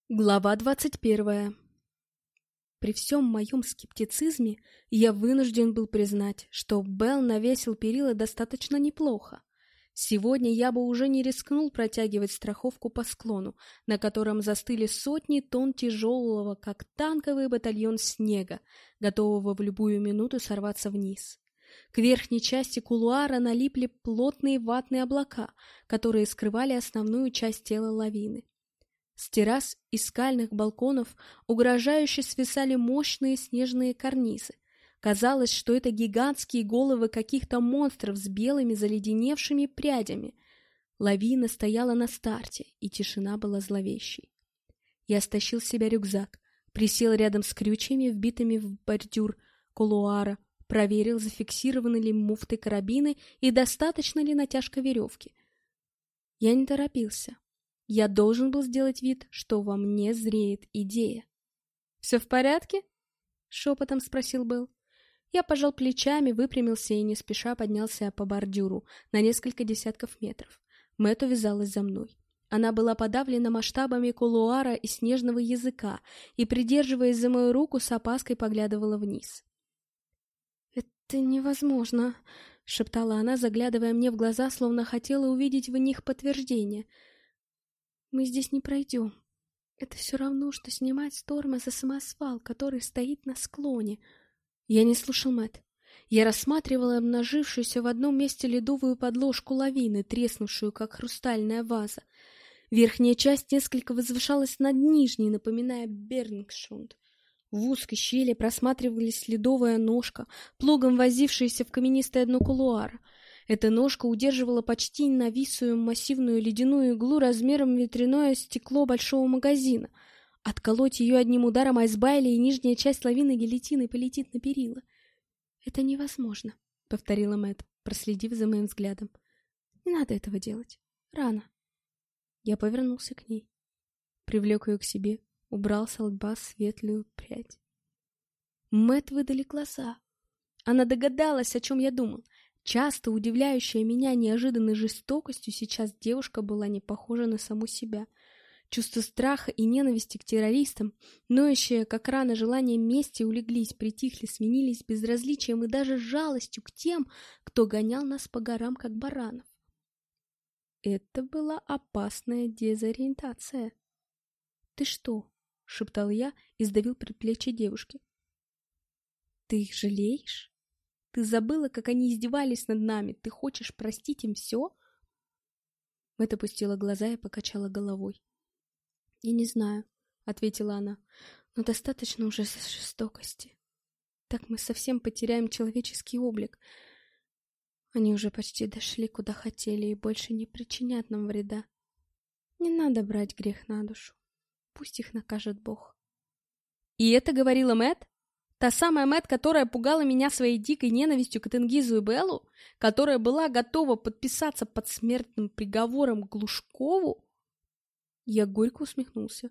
Глава 21. При всем моем скептицизме я вынужден был признать, что Белл навесил перила достаточно неплохо. Сегодня я бы уже не рискнул протягивать страховку по склону, на котором застыли сотни тонн тяжелого, как танковый батальон снега, готового в любую минуту сорваться вниз. К верхней части кулуара налипли плотные ватные облака, которые скрывали основную часть тела лавины. С террас и скальных балконов угрожающе свисали мощные снежные карнизы. Казалось, что это гигантские головы каких-то монстров с белыми заледеневшими прядями. Лавина стояла на старте, и тишина была зловещей. Я стащил с себя рюкзак, присел рядом с крючьями, вбитыми в бордюр кулуара, проверил, зафиксированы ли муфты карабины и достаточно ли натяжка веревки. Я не торопился. Я должен был сделать вид, что во мне зреет идея. «Все в порядке?» — шепотом спросил Белл. Я пожал плечами, выпрямился и не спеша поднялся по бордюру на несколько десятков метров. Мэтт увязалась за мной. Она была подавлена масштабами кулуара и снежного языка и, придерживаясь за мою руку, с опаской поглядывала вниз. «Это невозможно», — шептала она, заглядывая мне в глаза, словно хотела увидеть в них подтверждение. «Мы здесь не пройдем. Это все равно, что снимать с тормоза самосвал, который стоит на склоне». Я не слушал Мэтт. Я рассматривала обнажившуюся в одном месте ледовую подложку лавины, треснувшую, как хрустальная ваза. Верхняя часть несколько возвышалась над нижней, напоминая Бернгшунд. В узкой щели просматривалась ледовая ножка, плугом возившаяся в каменистое дно кулуара. Эта ножка удерживала почти нависшую массивную ледяную иглу размером ветряное стекло большого магазина. Отколоть ее одним ударом айсбайля, и нижняя часть лавины гильотиной полетит на перила. «Это невозможно», — повторила Мэтт, проследив за моим взглядом. «Не надо этого делать. Рано». Я повернулся к ней, привлек ее к себе, убрал с лба светлую прядь. Мэтт выдали глаза. Она догадалась, о чем я думал. Часто удивляющая меня неожиданной жестокостью, сейчас девушка была не похожа на саму себя. Чувство страха и ненависти к террористам, ноющее, как рана, желание мести, улеглись, притихли, сменились безразличием и даже жалостью к тем, кто гонял нас по горам, как баранов. Это была опасная дезориентация. «Ты что?» — шептал я и сдавил предплечье девушки. «Ты их жалеешь? Ты забыла, как они издевались над нами? Ты хочешь простить им все?» Мэтт опустила глаза и покачала головой. «Я не знаю», — ответила она, — «но достаточно уже жестокости. Так мы совсем потеряем человеческий облик. Они уже почти дошли, куда хотели, и больше не причинят нам вреда. Не надо брать грех на душу. Пусть их накажет Бог». «И это говорила Мэтт? Та самая Мэтт, которая пугала меня своей дикой ненавистью к Тенгизу и Беллу? Которая была готова подписаться под смертным приговором Глушкову?» Я горько усмехнулся.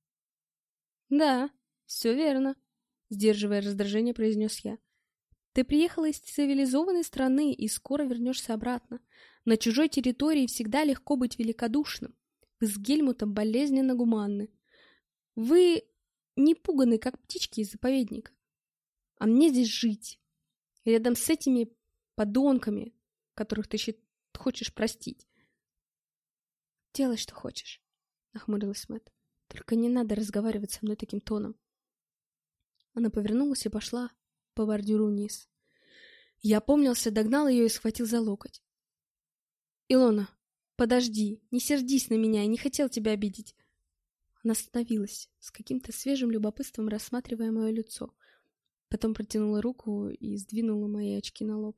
«Да, все верно», — сдерживая раздражение, произнес я. «Ты приехала из цивилизованной страны и скоро вернешься обратно. На чужой территории всегда легко быть великодушным. Вы с Гельмутом болезненно гуманны. Вы не пуганы, как птички из заповедника. А мне здесь жить. Рядом с этими подонками, которых ты хочешь простить. Делай, что хочешь», — нахмурилась Мэтт. «Только не надо разговаривать со мной таким тоном». Она повернулась и пошла по бордюру вниз. Я опомнился, догнал ее и схватил за локоть. «Илона, подожди, не сердись на меня, я не хотел тебя обидеть». Она остановилась, с каким-то свежим любопытством рассматривая мое лицо. Потом протянула руку и сдвинула мои очки на лоб.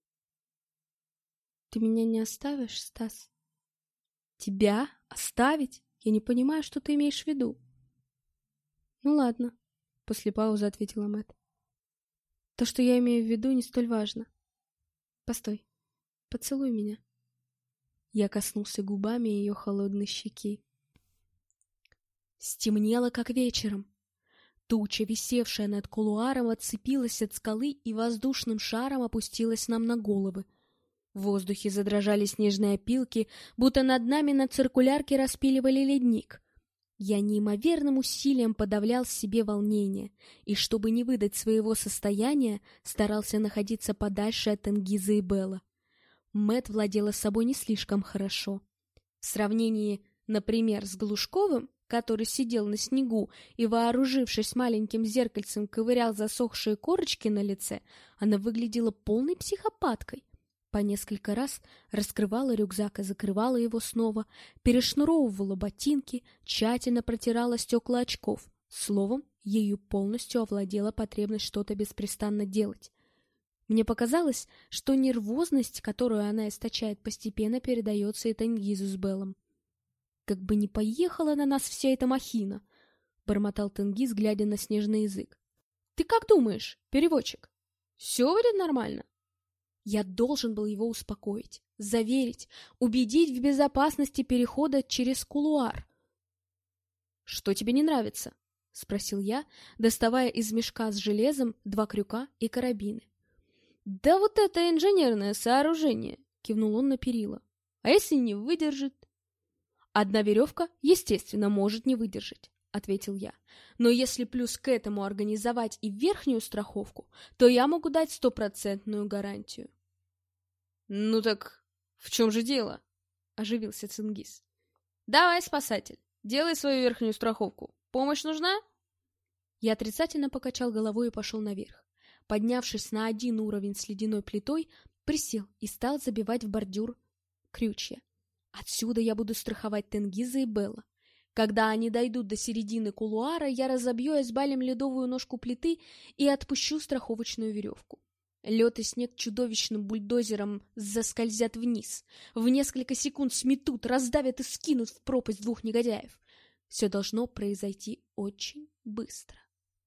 «Ты меня не оставишь, Стас?» «Тебя? Оставить? Я не понимаю, что ты имеешь в виду». «Ну ладно», — после паузы ответила Мэтт. «То, что я имею в виду, не столь важно. Постой, поцелуй меня». Я коснулся губами ее холодной щеки. Стемнело, как вечером. Туча, висевшая над кулуаром, отцепилась от скалы и воздушным шаром опустилась нам на головы. В воздухе задрожали снежные опилки, будто над нами на циркулярке распиливали ледник. Я неимоверным усилием подавлял в себе волнение, и, чтобы не выдать своего состояния, старался находиться подальше от Тенгиза и Белла. Мэтт владела собой не слишком хорошо. В сравнении, например, с Глушковым, который сидел на снегу и, вооружившись маленьким зеркальцем, ковырял засохшие корочки на лице, она выглядела полной психопаткой. По несколько раз раскрывала рюкзак и закрывала его снова, перешнуровывала ботинки, тщательно протирала стекла очков. Словом, ею полностью овладела потребность что-то беспрестанно делать. Мне показалось, что нервозность, которую она источает, постепенно передается и Тенгизу с Беллом. «Как бы не поехала на нас вся эта махина!» — бормотал Тенгиз, глядя на снежный язык. «Ты как думаешь, переводчик? Все будет нормально?» Я должен был его успокоить, заверить, убедить в безопасности перехода через кулуар. «Что тебе не нравится?» — спросил я, доставая из мешка с железом 2 крюка и карабины. «Да вот это инженерное сооружение!» — кивнул он на перила. «А если не выдержит?» «Одна веревка, естественно, может не выдержать», — ответил я. «Но если плюс к этому организовать и верхнюю страховку, то я могу дать 100% гарантию». «Ну так в чем же дело?» — оживился Тенгиз. «Давай, спасатель, делай свою верхнюю страховку. Помощь нужна?» Я отрицательно покачал головой и пошел наверх. Поднявшись на 1 уровень с ледяной плитой, присел и стал забивать в бордюр крючья. Отсюда я буду страховать Тенгиза и Белла. Когда они дойдут до середины кулуара, я разобью эсбалем ледовую ножку плиты и отпущу страховочную веревку. Лед и снег чудовищным бульдозером заскользят вниз. В несколько секунд сметут, раздавят и скинут в пропасть 2 негодяев. Все должно произойти очень быстро.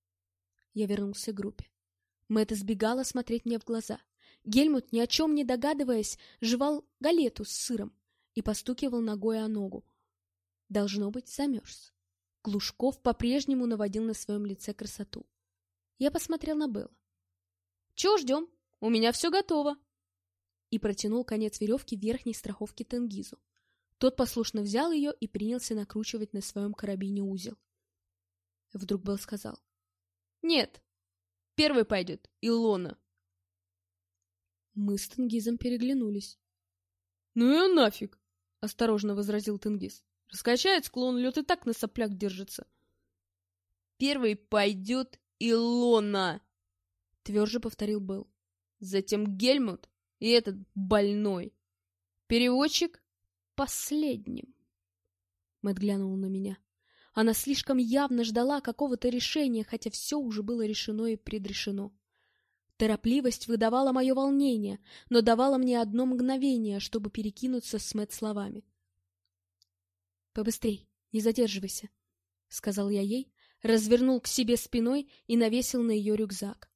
Я вернулся к группе. Мэтт избегала смотреть мне в глаза. Гельмут, ни о чем не догадываясь, жевал галету с сыром и постукивал ногой о ногу. Должно быть, замерз. Глушков по-прежнему наводил на своем лице красоту. Я посмотрел на Белла. «Чего ждем? У меня все готово!» И протянул конец веревки верхней страховки Тенгизу. Тот послушно взял ее и принялся накручивать на своем карабине узел. Вдруг Белл сказал: «Нет, первый пойдет Илона». Мы с Тенгизом переглянулись. «Ну и нафиг!» — осторожно возразил Тенгиз. «Раскачает склон, лед и так на соплях держится». «Первый пойдет Илона!» — тверже повторил Белл. «Затем Гельмут и этот больной. Переводчик последним». Мэтт глянул на меня. Она слишком явно ждала какого-то решения, хотя все уже было решено и предрешено. Торопливость выдавала мое волнение, но давала мне 1 мгновение, чтобы перекинуться с Мэтт словами. «Побыстрей, не задерживайся», — сказал я ей, развернул к себе спиной и навесил на ее рюкзак.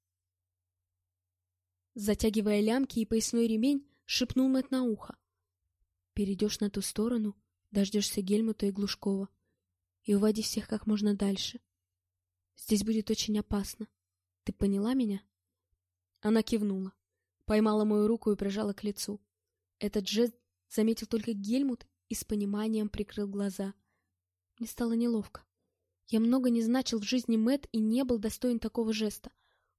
Затягивая лямки и поясной ремень, шепнул Мэтт на ухо: «Перейдешь на ту сторону, дождешься Гельмута и Глушкова, и уводи всех как можно дальше. Здесь будет очень опасно. Ты поняла меня?» Она кивнула, поймала мою руку и прижала к лицу. Этот жест заметил только Гельмут и с пониманием прикрыл глаза. Мне стало неловко. Я много не значил в жизни Мэтт и не был достоин такого жеста.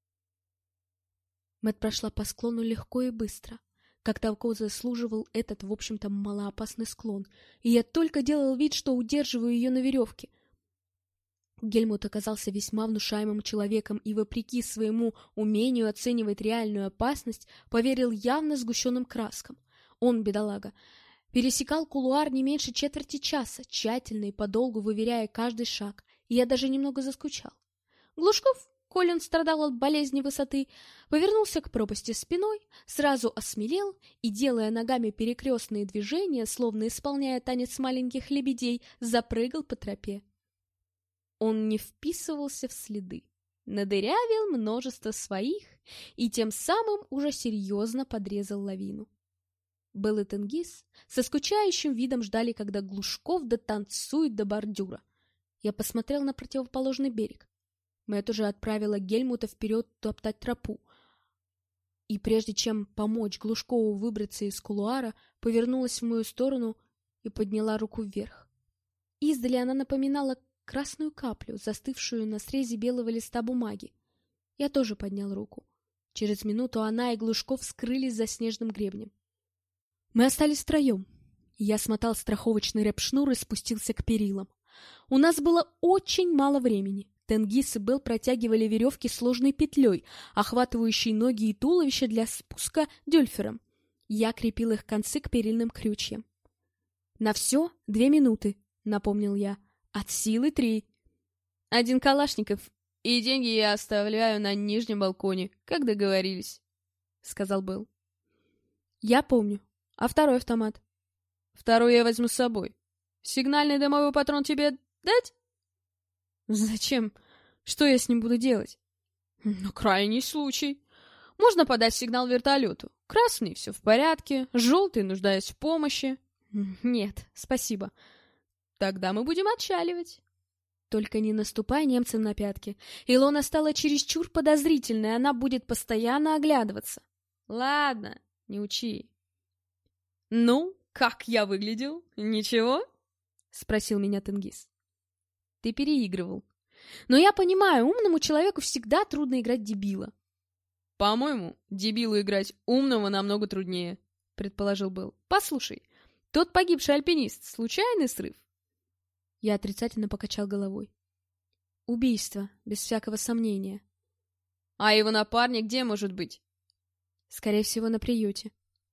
Мэтт прошла по склону легко и быстро, как того заслуживал этот, в общем-то, малоопасный склон, и я только делал вид, что удерживаю ее на веревке. Гельмут оказался весьма внушаемым человеком и, вопреки своему умению оценивать реальную опасность, поверил явно сгущенным краскам. Он, бедолага, пересекал кулуар не меньше четверти часа, тщательно и подолгу выверяя каждый шаг, и я даже немного заскучал. Глушков, коль он страдал от болезни высоты, повернулся к пропасти спиной, сразу осмелел и, делая ногами перекрестные движения, словно исполняя танец маленьких лебедей, запрыгал по тропе. Он не вписывался в следы, надырявил множество своих и тем самым уже серьезно подрезал лавину. Белл и Тенгиз со скучающим видом ждали, когда Глушков дотанцует до бордюра. Я посмотрел на противоположный берег. Мэтт уже отправила Гельмута вперед топтать тропу. И прежде чем помочь Глушкову выбраться из кулуара, повернулась в мою сторону и подняла руку вверх. Издали она напоминала красную каплю, застывшую на срезе белого листа бумаги. Я тоже поднял руку. Через минуту она и Глушков скрылись за снежным гребнем. Мы остались втроем. Я смотал страховочный рэп-шнур и спустился к перилам. У нас было очень мало времени. Тенгиз и Белл протягивали веревки сложной петлей, охватывающей ноги и туловище для спуска дюльфером. Я крепил их концы к перильным крючьям. «На все 2 минуты», — напомнил я. «От силы 3. 1 Калашников, и деньги я оставляю на нижнем балконе, как договорились», — сказал Белл. «Я помню. А 2-й автомат?» «2-й я возьму с собой. Сигнальный дымовой патрон тебе дать?» «Зачем? Что я с ним буду делать?» «На крайний случай. Можно подать сигнал вертолету. Красный — все в порядке, желтый — нуждаясь в помощи». «Нет, спасибо. Тогда мы будем отчаливать». Только не наступай немцам на пятки. Илона стала чересчур подозрительной, она будет постоянно оглядываться. «Ладно, не учи». «Ну, как я выглядел? Ничего?» — спросил меня Тенгиз. «Ты переигрывал. Но я понимаю, умному человеку всегда трудно играть дебила». «По-моему, дебилу играть умного намного труднее», — предположил Белл. «Послушай, тот погибший альпинист — случайный срыв?» Я отрицательно покачал головой. «Убийство, без всякого сомнения». «А его напарник где может быть?» «Скорее всего, на приюте».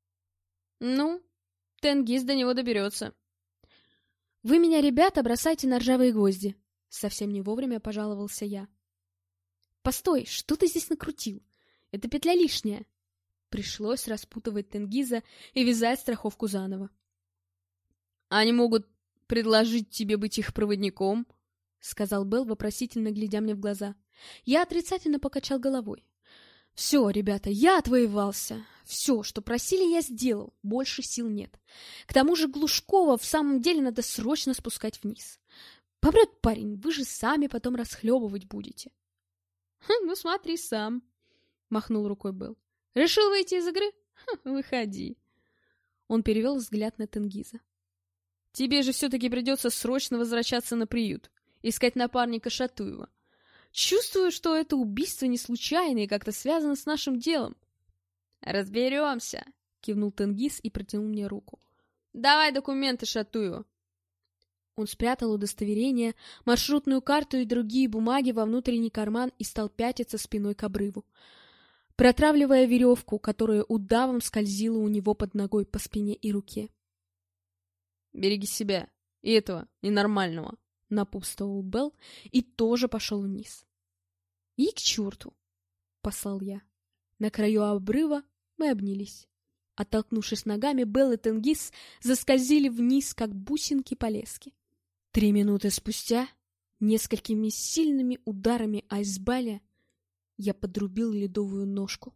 «Ну, Тенгиз до него доберется». «Вы меня, ребята, бросайте на ржавые гвозди», — совсем не вовремя пожаловался я. «Постой, что ты здесь накрутил? Это петля лишняя». Пришлось распутывать Тенгиза и вязать страховку заново. «Они могут предложить тебе быть их проводником», — сказал Белл, вопросительно глядя мне в глаза. Я отрицательно покачал головой. «Все, ребята, я отвоевался. Все, что просили, я сделал. Больше сил нет. К тому же Глушкова в самом деле надо срочно спускать вниз. Помрет парень, вы же сами потом расхлебывать будете». «Ну, смотри сам», — махнул рукой Белл. «Решил выйти из игры? Выходи». Он перевел взгляд на Тенгиза. «Тебе же все-таки придется срочно возвращаться на приют, искать напарника Шатуева. Чувствую, что это убийство не случайное и как-то связано с нашим делом». «Разберемся», — кивнул Тенгиз и протянул мне руку. «Давай документы Шатуева». Он спрятал удостоверение, маршрутную карту и другие бумаги во внутренний карман и стал пятиться спиной к обрыву, протравливая веревку, которая удавом скользила у него под ногой по спине и руке. «Береги себя и этого ненормального», — напутствовал Белл и тоже пошел вниз. «И к черту!» — послал я. На краю обрыва мы обнялись. Оттолкнувшись ногами, Белл и Тенгиз заскользили вниз, как бусинки по леске. 3 минуты спустя, несколькими сильными ударами айсбаля, я подрубил ледовую ножку.